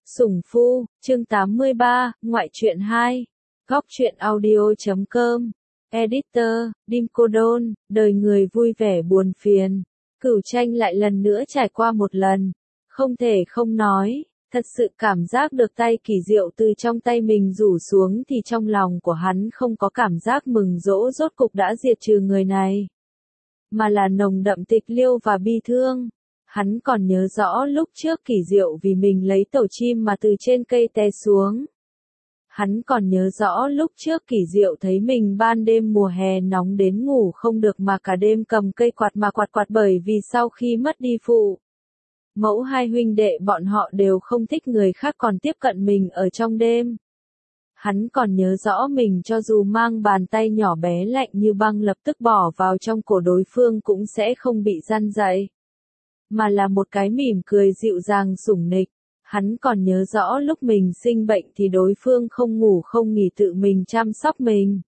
Sủng Phu, chương 83, ngoại truyện 2. Góc truyện audio.com. Editor, Dim Cô Đôn, đời người vui vẻ buồn phiền. Cửu Tranh lại lần nữa trải qua một lần. Không thể không nói, thật sự cảm giác được tay kỳ diệu từ trong tay mình rủ xuống thì trong lòng của hắn không có cảm giác mừng rỗ rốt cục đã diệt trừ người này. Mà là nồng đậm tịch liêu và bi thương. Hắn còn nhớ rõ lúc trước kỳ diệu vì mình lấy tổ chim mà từ trên cây té xuống. Hắn còn nhớ rõ lúc trước kỳ diệu thấy mình ban đêm mùa hè nóng đến ngủ không được mà cả đêm cầm cây quạt mà quạt bởi vì sau khi mất đi phụ mẫu hai huynh đệ bọn họ đều không thích người khác còn tiếp cận mình ở trong đêm. Hắn còn nhớ rõ mình cho dù mang bàn tay nhỏ bé lạnh như băng lập tức bỏ vào trong cổ đối phương cũng sẽ không bị răn dậy. Mà là một cái mỉm cười dịu dàng sủng nịch. Hắn còn nhớ rõ lúc mình sinh bệnh thì đối phương không ngủ không nghỉ tự mình chăm sóc mình.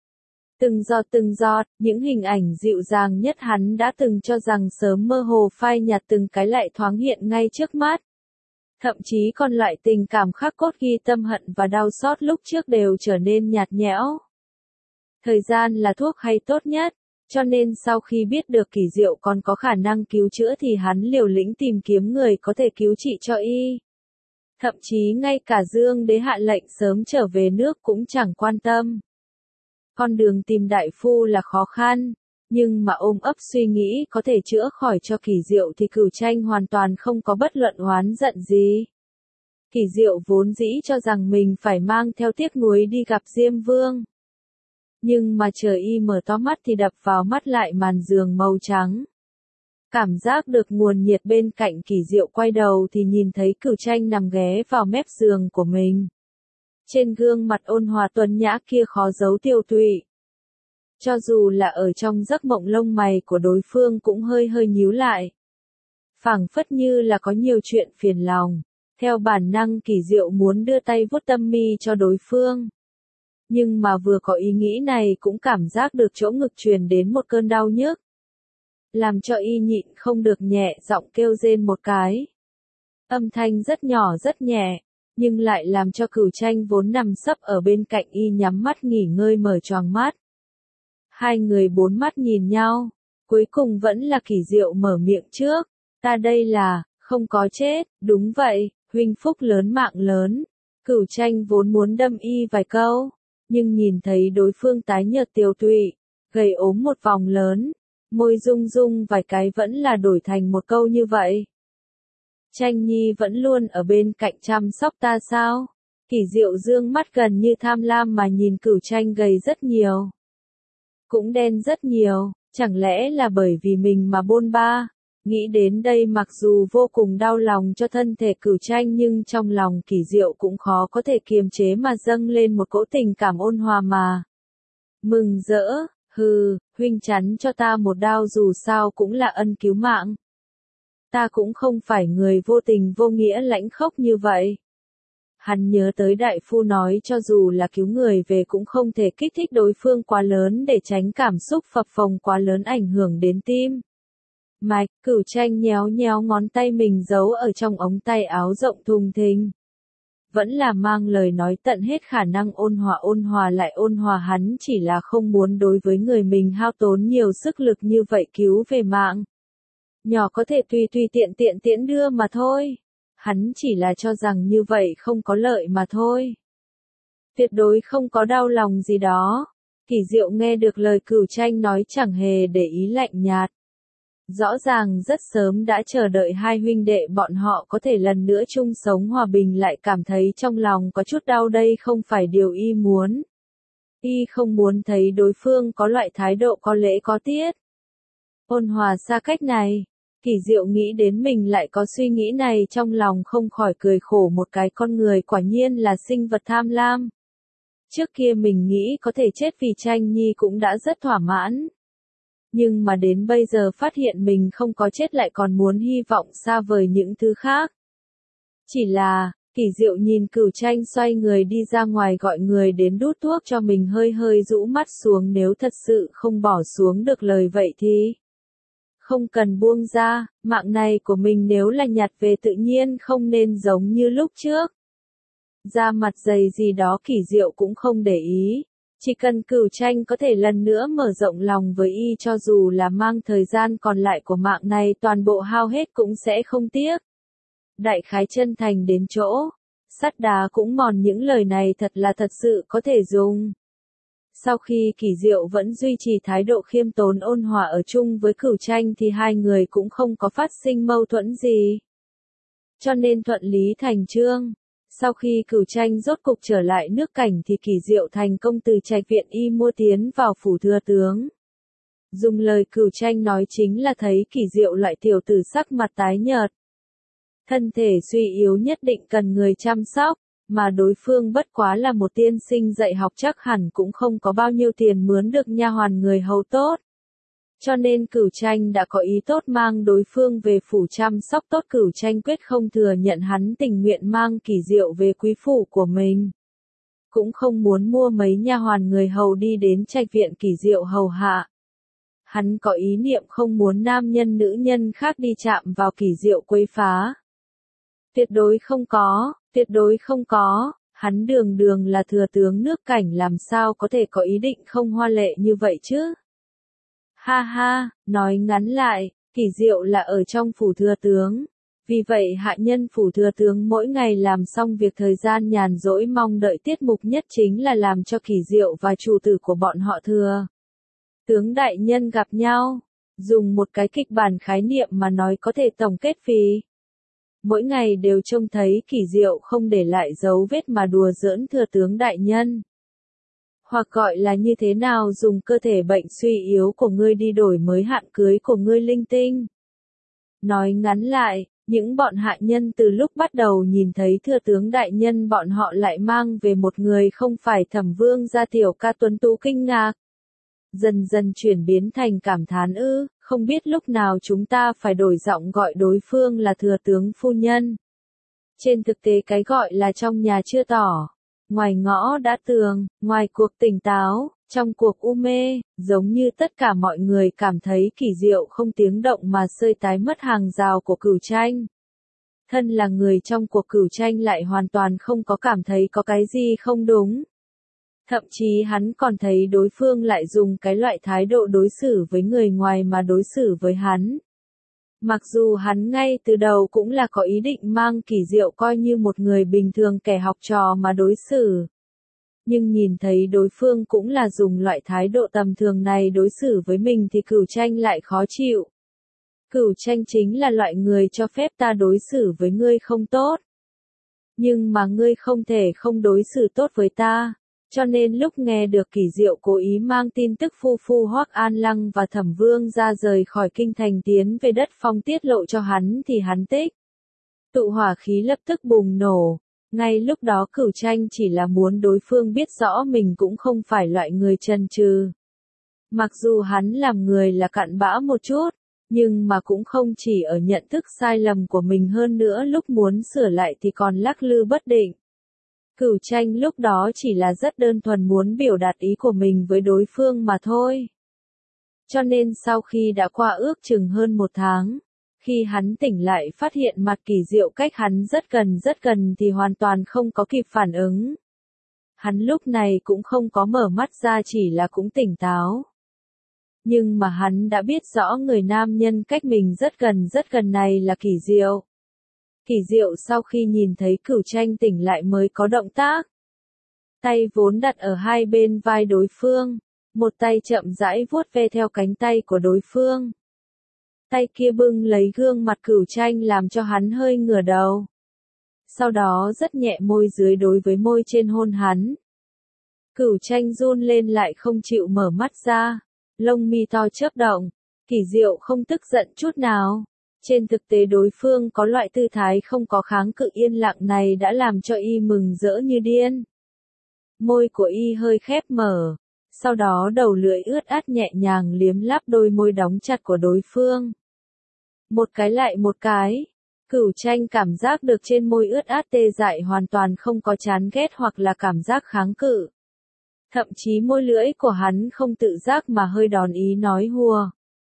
Từng giọt, những hình ảnh dịu dàng nhất hắn đã từng cho rằng sớm mơ hồ phai nhạt từng cái lại thoáng hiện ngay trước mắt. Thậm chí còn loại tình cảm khắc cốt ghi tâm hận và đau xót lúc trước đều trở nên nhạt nhẽo. Thời gian là thuốc hay tốt nhất. Cho nên sau khi biết được kỳ diệu còn có khả năng cứu chữa thì hắn liều lĩnh tìm kiếm người có thể cứu trị cho y. Thậm chí ngay cả Dương Đế hạ lệnh sớm trở về nước cũng chẳng quan tâm. Con đường tìm đại phu là khó khăn, nhưng mà ôm ấp suy nghĩ có thể chữa khỏi cho kỳ diệu thì Cửu Tranh hoàn toàn không có bất luận oán giận gì. Kỳ diệu vốn dĩ cho rằng mình phải mang theo tiếc nuối đi gặp Diêm Vương. Nhưng mà chờ y mở to mắt thì đập vào mắt lại màn giường màu trắng. Cảm giác được nguồn nhiệt bên cạnh kỳ diệu quay đầu thì nhìn thấy Cửu Tranh nằm ghé vào mép giường của mình. Trên gương mặt ôn hòa tuấn nhã kia khó giấu tiêu tụy. Cho dù là ở trong giấc mộng lông mày của đối phương cũng hơi nhíu lại. Phảng phất như là có nhiều chuyện phiền lòng. Theo bản năng kỳ diệu muốn đưa tay vuốt tâm mi cho đối phương. Nhưng mà vừa có ý nghĩ này cũng cảm giác được chỗ ngực truyền đến một cơn đau nhức. Làm cho y nhịn không được nhẹ giọng kêu rên một cái. Âm thanh rất nhỏ rất nhẹ, nhưng lại làm cho Cửu Tranh vốn nằm sấp ở bên cạnh y nhắm mắt nghỉ ngơi mở choàng mắt. Hai người bốn mắt nhìn nhau, cuối cùng vẫn là kỳ diệu mở miệng trước. Ta đây là, không có chết, đúng vậy, huynh phúc lớn mạng lớn. Cửu Tranh vốn muốn đâm y vài câu. Nhưng nhìn thấy đối phương tái nhợt tiều tụy, gầy ốm một vòng lớn, môi rung rung vài cái vẫn là đổi thành một câu như vậy. Tranh nhi vẫn luôn ở bên cạnh chăm sóc ta sao? Kỳ diệu dương mắt gần như tham lam mà nhìn Cửu Tranh gầy rất nhiều. Cũng đen rất nhiều, chẳng lẽ là bởi vì mình mà bôn ba? Nghĩ đến đây mặc dù vô cùng đau lòng cho thân thể Cửu Tranh nhưng trong lòng kỳ diệu cũng khó có thể kiềm chế mà dâng lên một cỗ tình cảm ôn hòa mà. Mừng rỡ, huynh chắn cho ta một đao dù sao cũng là ân cứu mạng. Ta cũng không phải người vô tình vô nghĩa lãnh khốc như vậy. Hắn nhớ tới đại phu nói cho dù là cứu người về cũng không thể kích thích đối phương quá lớn để tránh cảm xúc phập phồng quá lớn ảnh hưởng đến tim. Mạch, Cửu Tranh nhéo ngón tay mình giấu ở trong ống tay áo rộng thùng thình. Vẫn là mang lời nói tận hết khả năng ôn hòa lại ôn hòa hắn chỉ là không muốn đối với người mình hao tốn nhiều sức lực như vậy cứu về mạng. Nhỏ có thể tùy tiện tiễn đưa mà thôi. Hắn chỉ là cho rằng như vậy không có lợi mà thôi. Tuyệt đối không có đau lòng gì đó. Kỳ diệu nghe được lời Cửu Tranh nói chẳng hề để ý lạnh nhạt. Rõ ràng rất sớm đã chờ đợi hai huynh đệ bọn họ có thể lần nữa chung sống hòa bình lại cảm thấy trong lòng có chút đau đây không phải điều y muốn. Y không muốn thấy đối phương có loại thái độ có lễ có tiết. Ôn hòa xa cách này, kỳ diệu nghĩ đến mình lại có suy nghĩ này trong lòng không khỏi cười khổ một cái con người quả nhiên là sinh vật tham lam. Trước kia mình nghĩ có thể chết vì Tranh nhi cũng đã rất thỏa mãn. Nhưng mà đến bây giờ phát hiện mình không có chết lại còn muốn hy vọng xa vời những thứ khác. Chỉ là, kỳ diệu nhìn Cửu Tranh xoay người đi ra ngoài gọi người đến đút thuốc cho mình hơi rũ mắt xuống nếu thật sự không bỏ xuống được lời vậy thì. Không cần buông ra, mạng này của mình nếu là nhặt về tự nhiên không nên giống như lúc trước. Da mặt dày gì đó Kỳ Diệu cũng không để ý. Chỉ cần Cửu Tranh có thể lần nữa mở rộng lòng với y cho dù là mang thời gian còn lại của mạng này toàn bộ hao hết cũng sẽ không tiếc. Đại khái chân thành đến chỗ, sắt đá cũng mòn những lời này thật là thật sự có thể dùng. Sau khi Kỳ Diệu vẫn duy trì thái độ khiêm tốn ôn hòa ở chung với Cửu Tranh thì hai người cũng không có phát sinh mâu thuẫn gì. Cho nên thuận lý thành chương. Sau khi Cửu Tranh rốt cục trở lại nước Cảnh thì Kỳ Diệu thành công từ Trạch viện y mua tiến vào phủ thừa tướng. Dùng lời Cửu Tranh nói chính là thấy Kỳ Diệu loại tiểu tử sắc mặt tái nhợt. Thân thể suy yếu nhất định cần người chăm sóc, mà đối phương bất quá là một tiên sinh dạy học chắc hẳn cũng không có bao nhiêu tiền mướn được nha hoàn người hầu tốt. Cho nên Cửu Tranh đã có ý tốt mang đối phương về phủ chăm sóc tốt. Cửu Tranh quyết không thừa nhận hắn tình nguyện mang Kỳ Diệu về quý phủ của mình. Cũng không muốn mua mấy nha hoàn người hầu đi đến Trạch viện Kỳ Diệu hầu hạ. Hắn có ý niệm không muốn nam nhân nữ nhân khác đi chạm vào Kỳ Diệu quấy phá. Tuyệt đối không có, tuyệt đối không có, hắn đường đường là thừa tướng nước Cảnh làm sao có thể có ý định không hoa lệ như vậy chứ? Ha ha, nói ngắn lại, Kỳ Diệu là ở trong phủ thừa tướng. Vì vậy hạ nhân phủ thừa tướng mỗi ngày làm xong việc thời gian nhàn rỗi mong đợi tiết mục nhất chính là làm cho Kỳ Diệu và chủ tử của bọn họ thừa tướng đại nhân gặp nhau. Dùng một cái kịch bản khái niệm mà nói có thể tổng kết vì mỗi ngày đều trông thấy Kỳ Diệu không để lại dấu vết mà đùa giỡn thừa tướng đại nhân. Hoặc gọi là như thế nào dùng cơ thể bệnh suy yếu của ngươi đi đổi mới hạn cưới của ngươi linh tinh. Nói ngắn lại, những bọn hạ nhân từ lúc bắt đầu nhìn thấy thừa tướng đại nhân bọn họ lại mang về một người không phải Thẩm Vương gia tiểu ca tuấn tú kinh ngạc. Dần dần chuyển biến thành cảm thán không biết lúc nào chúng ta phải đổi giọng gọi đối phương là thừa tướng phu nhân. Trên thực tế cái gọi là trong nhà chưa tỏ, ngoài ngõ đã tường, ngoài cuộc tỉnh táo, trong cuộc u mê, giống như tất cả mọi người cảm thấy Kỳ Diệu không tiếng động mà sơi tái mất hàng rào của Cửu Tranh. Thân là người trong cuộc Cửu Tranh lại hoàn toàn không có cảm thấy có cái gì không đúng. Thậm chí hắn còn thấy đối phương lại dùng cái loại thái độ đối xử với người ngoài mà đối xử với hắn. Mặc dù hắn ngay từ đầu cũng là có ý định mang Kỳ Diệu coi như một người bình thường kẻ học trò mà đối xử. Nhưng nhìn thấy đối phương cũng là dùng loại thái độ tầm thường này đối xử với mình thì Cửu Tranh lại khó chịu. Cửu Tranh chính là loại người cho phép ta đối xử với ngươi không tốt. Nhưng mà ngươi không thể không đối xử tốt với ta. Cho nên lúc nghe được Kỳ Diệu cố ý mang tin tức phu phu Hoắc An Lăng và Thẩm Vương ra rời khỏi kinh thành tiến về đất phong tiết lộ cho hắn thì hắn tích. Tụ hỏa khí lập tức bùng nổ. Ngay lúc đó Cửu Tranh chỉ là muốn đối phương biết rõ mình cũng không phải loại người chần chừ. Mặc dù hắn làm người là cặn bã một chút, nhưng mà cũng không chỉ ở nhận thức sai lầm của mình hơn nữa lúc muốn sửa lại thì còn lắc lư bất định. Cửu Tranh lúc đó chỉ là rất đơn thuần muốn biểu đạt ý của mình với đối phương mà thôi. Cho nên sau khi đã qua ước chừng hơn một tháng, khi hắn tỉnh lại phát hiện mặt Kỳ Diệu cách hắn rất gần thì hoàn toàn không có kịp phản ứng. Hắn lúc này cũng không có mở mắt ra chỉ là cũng tỉnh táo. Nhưng mà hắn đã biết rõ người nam nhân cách mình rất gần này là Kỳ Diệu. Kỳ Diệu sau khi nhìn thấy Cửu Tranh tỉnh lại mới có động tác. Tay vốn đặt ở hai bên vai đối phương, một tay chậm rãi vuốt ve theo cánh tay của đối phương. Tay kia bưng lấy gương mặt Cửu Tranh làm cho hắn hơi ngửa đầu. Sau đó rất nhẹ môi dưới đối với môi trên hôn hắn. Cửu Tranh run lên lại không chịu mở mắt ra, lông mi to chớp động. Kỳ Diệu không tức giận chút nào. Trên thực tế đối phương có loại tư thái không có kháng cự yên lặng này đã làm cho y mừng rỡ như điên. Môi của y hơi khép mở, sau đó đầu lưỡi ướt át nhẹ nhàng liếm láp đôi môi đóng chặt của đối phương. Một cái lại một cái, Cửu Tranh cảm giác được trên môi ướt át tê dại hoàn toàn không có chán ghét hoặc là cảm giác kháng cự. Thậm chí môi lưỡi của hắn không tự giác mà hơi đòn ý nói hùa.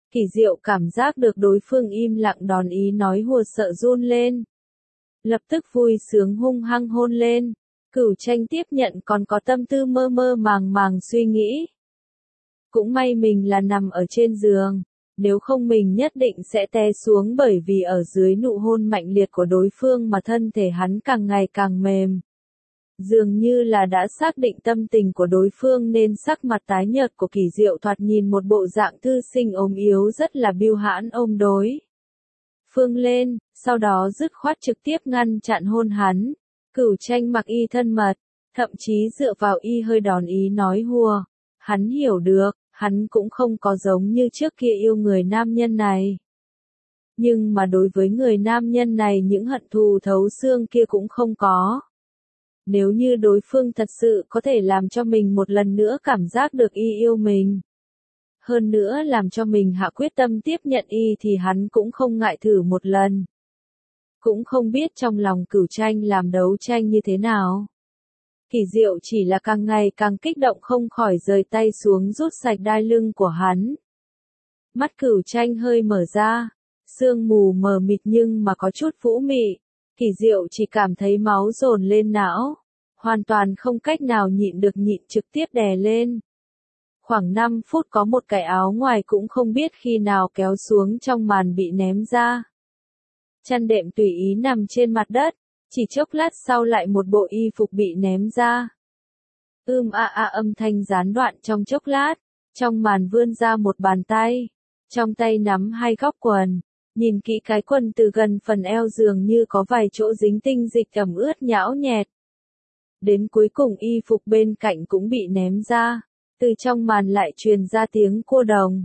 Kỳ Diệu cảm giác được đối phương im lặng đón ý nói hùa sợ run lên. Lập tức vui sướng hung hăng hôn lên. Cửu Tranh tiếp nhận còn có tâm tư mơ mơ màng màng suy nghĩ. Cũng may mình là nằm ở trên giường, nếu không mình nhất định sẽ té xuống bởi vì ở dưới nụ hôn mạnh liệt của đối phương mà thân thể hắn càng ngày càng mềm. Dường như là đã xác định tâm tình của đối phương nên sắc mặt tái nhợt của Kỳ Diệu thoạt nhìn một bộ dạng thư sinh ốm yếu rất là bưu hãn ôm đối phương lên, sau đó dứt khoát trực tiếp ngăn chặn hôn hắn. Cửu Tranh mặc y thân mật, thậm chí dựa vào y hơi đòn ý nói hùa. Hắn hiểu được, hắn cũng không có giống như trước kia yêu người nam nhân này. Nhưng mà đối với người nam nhân này những hận thù thấu xương kia cũng không có. Nếu như đối phương thật sự có thể làm cho mình một lần nữa cảm giác được y yêu mình. Hơn nữa làm cho mình hạ quyết tâm tiếp nhận y thì hắn cũng không ngại thử một lần. Cũng không biết trong lòng Cửu Tranh làm đấu tranh như thế nào. Kỳ Diệu chỉ là càng ngày càng kích động không khỏi rời tay xuống rút sạch đai lưng của hắn. Mắt Cửu Tranh hơi mở ra, sương mù mờ mịt nhưng mà có chút vũ mị. Kỳ Diệu chỉ cảm thấy máu dồn lên não, hoàn toàn không cách nào nhịn được nhịn trực tiếp đè lên. Khoảng 5 phút có một cái áo ngoài cũng không biết khi nào kéo xuống trong màn bị ném ra. Chăn đệm tùy ý nằm trên mặt đất, chỉ chốc lát sau lại một bộ y phục bị ném ra. Âm thanh gián đoạn trong chốc lát, trong màn vươn ra một bàn tay, trong tay nắm hai góc quần, nhìn kỹ cái quần từ gần phần eo dường như có vài chỗ dính tinh dịch ẩm ướt nhão nhẹt. Đến cuối cùng y phục bên cạnh cũng bị ném ra, từ trong màn lại truyền ra tiếng cô đồng.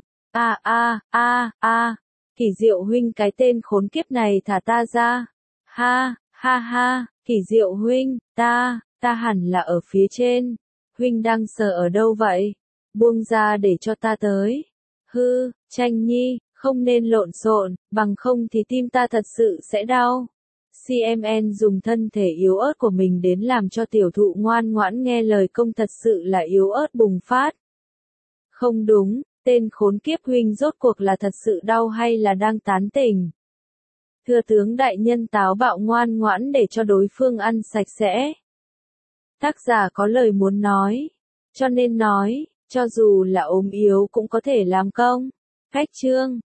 Kỳ Diệu huynh cái tên khốn kiếp này thả ta ra. Ha, Kỳ Diệu huynh, ta hẳn là ở phía trên. Huynh đang sờ ở đâu vậy? Buông ra để cho ta tới. Tranh nhi, không nên lộn xộn, bằng không thì tim ta thật sự sẽ đau. CMN dùng thân thể yếu ớt của mình đến làm cho tiểu thụ ngoan ngoãn nghe lời công thật sự là yếu ớt bùng phát. Không đúng, tên khốn kiếp huynh rốt cuộc là thật sự đau hay là đang tán tỉnh? Thưa tướng đại nhân táo bạo ngoan ngoãn để cho đối phương ăn sạch sẽ. Tác giả có lời muốn nói, cho nên nói, cho dù là ốm yếu cũng có thể làm công. Cách chương